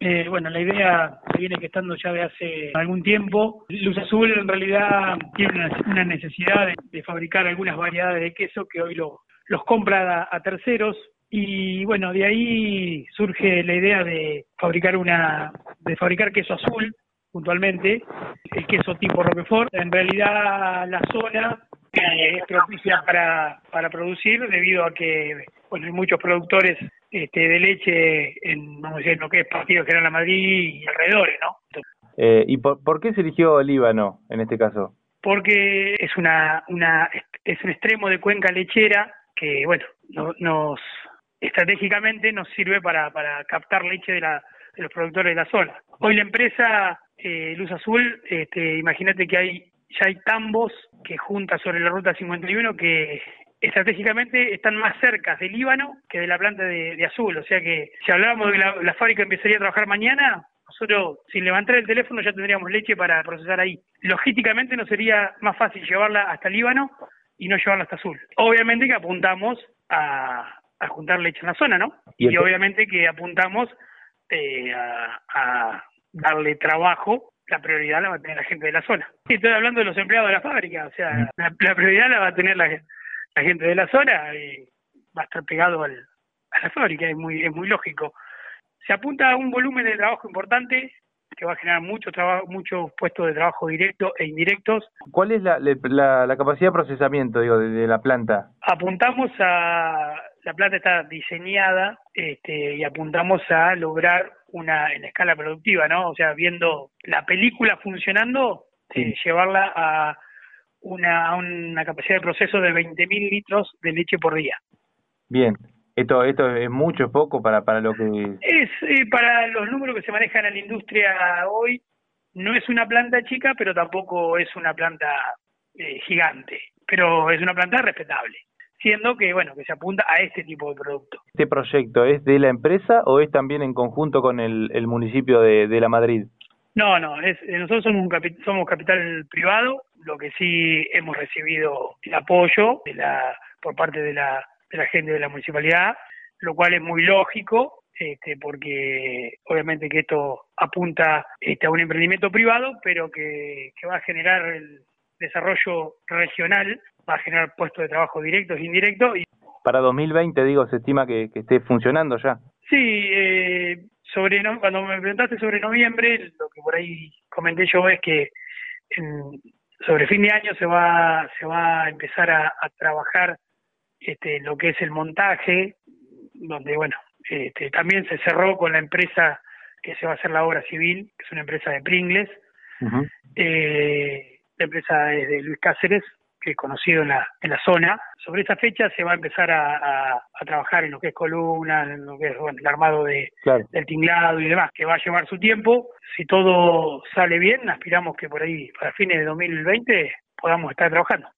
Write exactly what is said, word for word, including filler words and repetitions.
Eh, bueno, la idea se viene gestando ya de hace algún tiempo. Luz Azul en realidad tiene una, una necesidad de, de fabricar algunas variedades de queso que hoy lo, los compra a, a terceros. Y bueno, de ahí surge la idea de fabricar una, de fabricar queso azul, puntualmente, el queso tipo Roquefort. En realidad la zona eh, es propicia para, para producir debido a que bueno, hay muchos productores este, de leche en, vamos a decir, en lo que es Partido General Madrid y alrededores, ¿no? Eh, ¿Y por, por qué se eligió Líbano en este caso? Porque es una, una es un extremo de cuenca lechera que, bueno, no, nos estratégicamente nos sirve para, para captar leche de, la, de los productores de la zona. Hoy la empresa eh, Luz Azul, este, imagínate que hay ya hay tambos que junta sobre la ruta cincuenta y uno que estratégicamente están más cerca del Líbano que de la planta de, de Azul, o sea que si hablábamos de que la, la fábrica empezaría a trabajar mañana, nosotros sin levantar el teléfono ya tendríamos leche para procesar ahí. Logísticamente nos sería más fácil llevarla hasta Líbano y no llevarla hasta Azul. Obviamente que apuntamos a, a juntar leche en la zona, ¿no? Y, y obviamente que apuntamos eh, a, a darle trabajo. La prioridad la va a tener la gente de la zona. Sí, estoy hablando de los empleados de la fábrica, o sea, la, la prioridad la va a tener la, la gente de la zona y va a estar pegado al, a la fábrica, es muy es muy lógico. Se apunta a un volumen de trabajo importante que va a generar mucho trabajo, muchos puestos de trabajo directos e indirectos. ¿Cuál es la, la, la capacidad de procesamiento, digo, de, de la planta? Apuntamos a, la planta está diseñada este, y apuntamos a lograr una en escala productiva, ¿no? O sea, viendo la película funcionando, sí. eh, llevarla a una, a una capacidad de proceso de veinte mil litros de leche por día. Bien. Esto esto es mucho, es poco para para lo que es eh, para los números que se manejan en la industria hoy. No es una planta chica, pero tampoco es una planta eh, gigante, pero es una planta respetable, siendo que bueno que se apunta a este tipo de producto. ¿Este proyecto es de la empresa o es también en conjunto con el, el municipio de, de La Madrid? No, no, es, nosotros somos un capi, somos capital privado, lo que sí hemos recibido el apoyo de la por parte de la de la gente de la municipalidad, lo cual es muy lógico, este, porque obviamente que esto apunta este, a un emprendimiento privado, pero que, que va a generar el desarrollo regional, va a generar puestos de trabajo directos e indirectos. Y para dos mil veinte, digo, se estima que, que esté funcionando ya. Sí, eh, sobre no, cuando me preguntaste sobre noviembre, lo que por ahí comenté yo es que en, sobre fin de año se va se va a empezar a, a trabajar este, lo que es el montaje, donde bueno este, también se cerró con la empresa que se va a hacer la obra civil, que es una empresa de Pringles. Uh-huh. eh, la empresa es de Luis Cáceres, que es conocido en la en la zona. Sobre esa fecha se va a empezar a, a, a trabajar en lo que es columna, en lo que es bueno, el armado de, claro. del tinglado y demás, que va a llevar su tiempo. Si todo sale bien, aspiramos que por ahí para fines de dos mil veinte podamos estar trabajando.